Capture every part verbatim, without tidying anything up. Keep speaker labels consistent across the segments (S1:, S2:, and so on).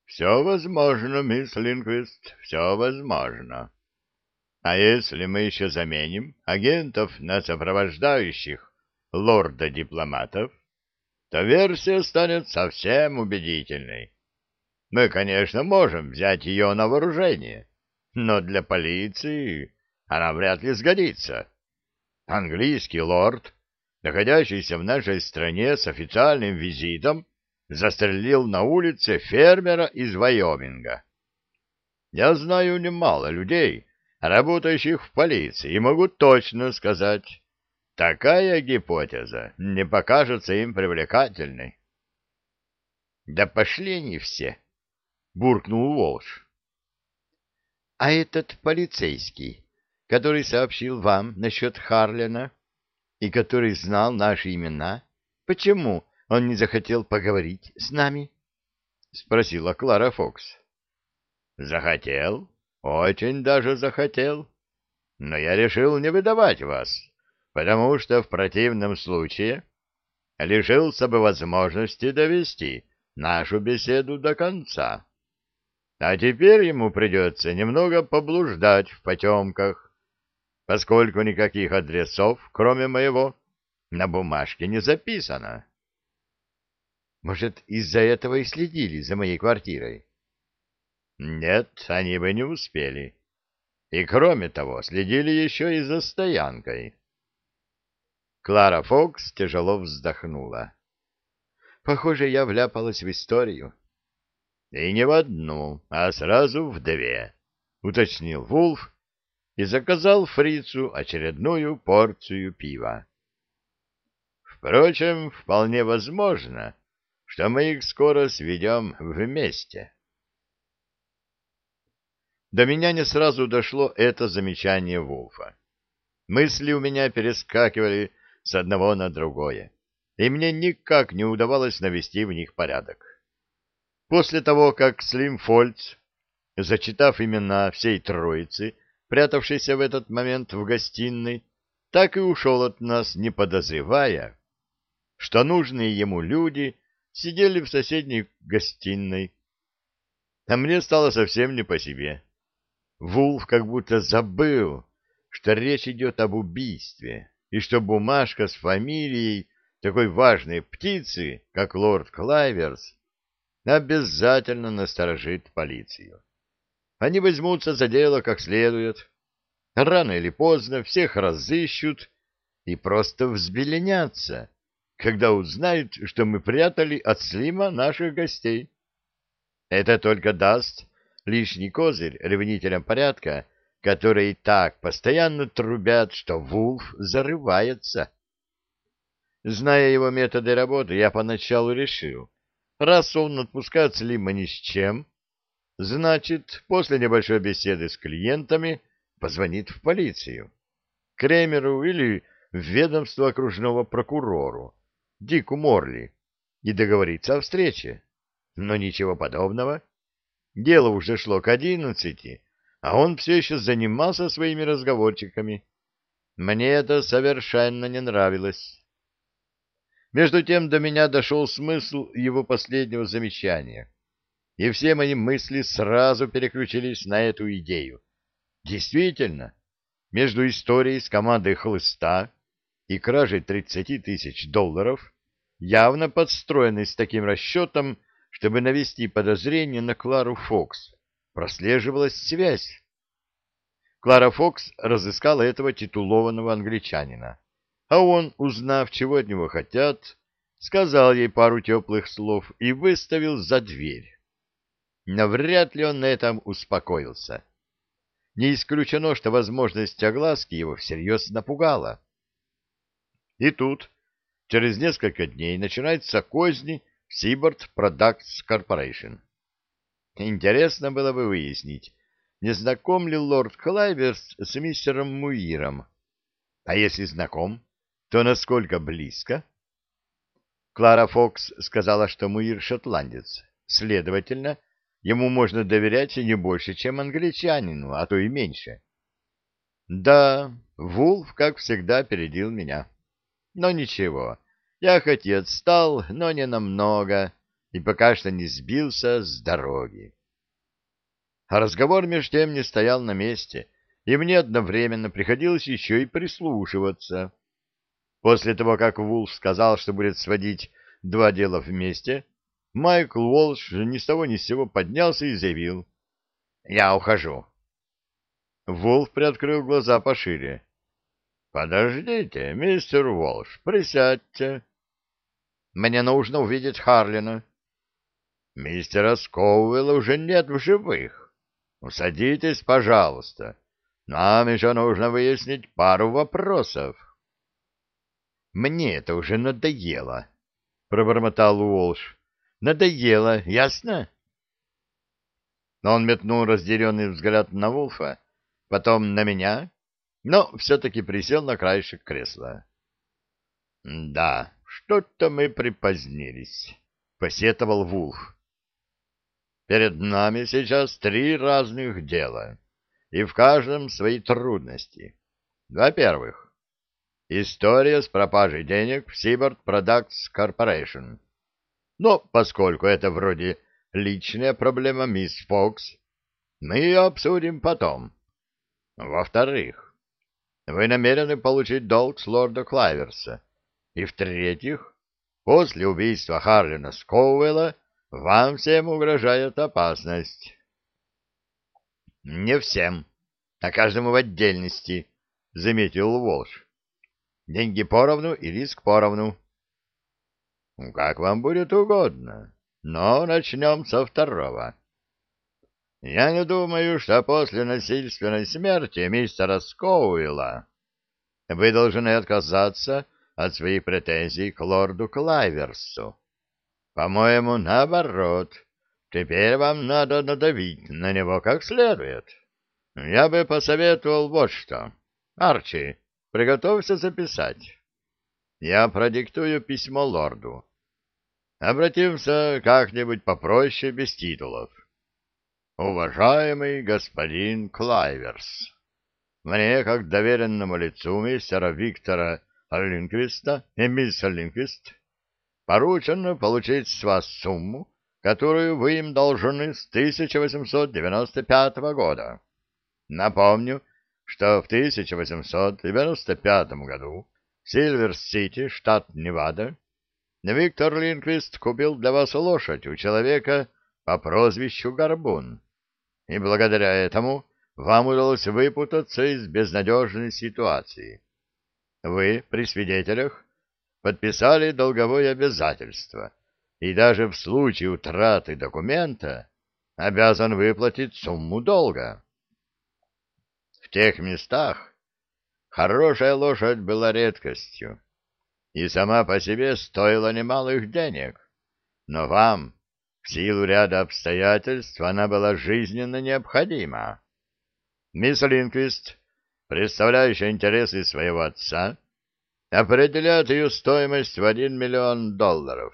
S1: Все возможно, мисс Линквист, все возможно. А если мы еще заменим агентов на сопровождающих лорда-дипломатов, то версия станет совсем убедительной. Мы, конечно, можем взять ее на вооружение, но для полиции она вряд ли сгодится. Английский лорд, находящийся в нашей стране с официальным визитом, застрелил на улице фермера из Вайоминга. Я знаю немало людей, работающих в полиции, и могу точно сказать, такая гипотеза не покажется им привлекательной. — Да пошли они все! — буркнул Волш. — А этот полицейский, который сообщил вам насчет Харлена и который знал наши имена, почему он не захотел поговорить с нами? — спросила Клара Фокс. — Захотел, очень даже захотел, но я решил не выдавать вас, потому что в противном случае лишился бы возможности довести нашу беседу до конца. А теперь ему придется немного поблуждать в потемках, поскольку никаких адресов, кроме моего, на бумажке не записано. Может, из-за этого и следили за моей квартирой? Нет, они бы не успели. И кроме того, следили еще и за стоянкой. Клара Фокс тяжело вздохнула. Похоже, я вляпалась в историю. И не в одну, а сразу в две, уточнил Вулф и заказал фрицу очередную порцию пива. Впрочем, вполне возможно, что мы их скоро сведем вместе. До меня не сразу дошло это замечание Вулфа. Мысли у меня перескакивали с одного на другое, и мне никак не удавалось навести в них порядок. После того, как Слим Фольц, зачитав имена всей троицы, прятавшейся в этот момент в гостиной, так и ушел от нас, не подозревая, что нужные ему люди сидели в соседней гостиной. А мне стало совсем не по себе. Вулф как будто забыл, что речь идет об убийстве, и что бумажка с фамилией такой важной птицы, как лорд Клайверс, обязательно насторожит полицию. Они возьмутся за дело как следует. Рано или поздно всех разыщут и просто взбеленятся, когда узнают, что мы прятали от Слима наших гостей. Это только даст лишний козырь ревнителям порядка, которые и так постоянно трубят, что Вулф зарывается. Зная его методы работы, я поначалу решил, раз он отпускает Слима ни с чем, значит, после небольшой беседы с клиентами позвонит в полицию, Кремеру или в ведомство окружного прокурору, Дику Морли, и договорится о встрече. Но ничего подобного. Дело уже шло к одиннадцати, а он все еще занимался своими разговорчиками. Мне это совершенно не нравилось. Между тем до меня дошел смысл его последнего замечания, и все мои мысли сразу переключились на эту идею. Действительно, между историей с командой Хлыста и кражей тридцати тысяч долларов, явно подстроенной с таким расчетом, чтобы навести подозрение на Клару Фокс, прослеживалась связь. Клара Фокс разыскала этого титулованного англичанина, а он, узнав, чего от него хотят, сказал ей пару теплых слов и выставил за дверь. Но вряд ли он на этом успокоился. Не исключено, что возможность огласки его всерьез напугала. И тут, через несколько дней, начинаются козни в Seaboard Products Corporation. Интересно было бы выяснить, не знаком ли лорд Клайверс с мистером Муиром. А если знаком, то насколько близко? Клара Фокс сказала, что Муир шотландец. Следовательно, ему можно доверять не больше, чем англичанину, а то и меньше. Да, Вулф, как всегда, опередил меня. Но ничего, я хоть и отстал, но не намного, и пока что не сбился с дороги. А разговор меж тем не стоял на месте, и мне одновременно приходилось еще и прислушиваться. После того, как Вулф сказал, что будет сводить два дела вместе, Майкл Уолш ни с того ни с сего поднялся и заявил: «Я ухожу». Вулф приоткрыл глаза пошире. «Подождите, мистер Уолш, присядьте. Мне нужно увидеть Харлина». «Мистера Скоуэлла уже нет в живых. Садитесь, пожалуйста. Нам еще нужно выяснить пару вопросов». «Мне это уже надоело», — пробормотал Уолш. «Надоело, ясно?» Но он метнул разъяренный взгляд на Вулфа, потом на меня, но все-таки присел на краешек кресла. «Да, что-то мы припозднились», — посетовал Вулф. «Перед нами сейчас три разных дела, и в каждом свои трудности. Во-первых, история с пропажей денег в Seabird Products Corporation. Но поскольку это вроде личная проблема мисс Фокс, мы ее обсудим потом. Во-вторых, вы намерены получить долг с лорда Клайверса. И в-третьих, после убийства Харлина Скоуэлла вам всем угрожает опасность». «Не всем, а каждому в отдельности», — заметил Уолш. «Деньги поровну и риск поровну». «Как вам будет угодно, но начнем со второго. Я не думаю, что после насильственной смерти мистера Скоуэлла вы должны отказаться от своих претензий к лорду Клайверсу. По-моему, наоборот, теперь вам надо надавить на него как следует. Я бы посоветовал вот что. Арчи, приготовься записать. Я продиктую письмо лорду. Обратимся как-нибудь попроще, без титулов. Уважаемый господин Клайверс, мне, как доверенному лицу мистера Виктора Линквиста и мисс Линквист, поручено получить с вас сумму, которую вы им должны с тысяча восемьсот девяносто пятого года. Напомню, что в тысяча восемьсот девяносто пятом году в Сильвер-Сити, штат Невада, Виктор Линквист купил для вас лошадь у человека по прозвищу Горбун, и благодаря этому вам удалось выпутаться из безнадежной ситуации. Вы, при свидетелях, подписали долговое обязательство, и даже в случае утраты документа обязан выплатить сумму долга. В тех местах хорошая лошадь была редкостью и сама по себе стоила немалых денег, но вам, в силу ряда обстоятельств, она была жизненно необходима. Мисс Линквист, представляющая интересы своего отца, определяет ее стоимость в один миллион долларов.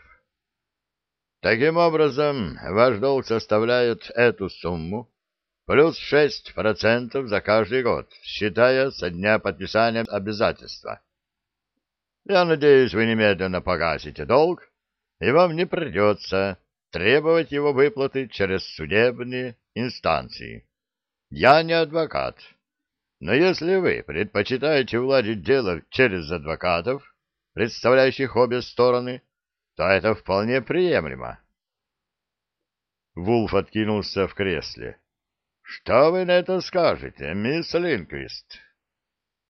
S1: Таким образом, ваш долг составляет эту сумму плюс шесть процентов за каждый год, считая со дня подписания обязательства. Я надеюсь, вы немедленно погасите долг, и вам не придется требовать его выплаты через судебные инстанции. Я не адвокат, но если вы предпочитаете уладить дело через адвокатов, представляющих обе стороны, то это вполне приемлемо. Вулф откинулся в кресле. — Что вы на это скажете, мисс Линквист?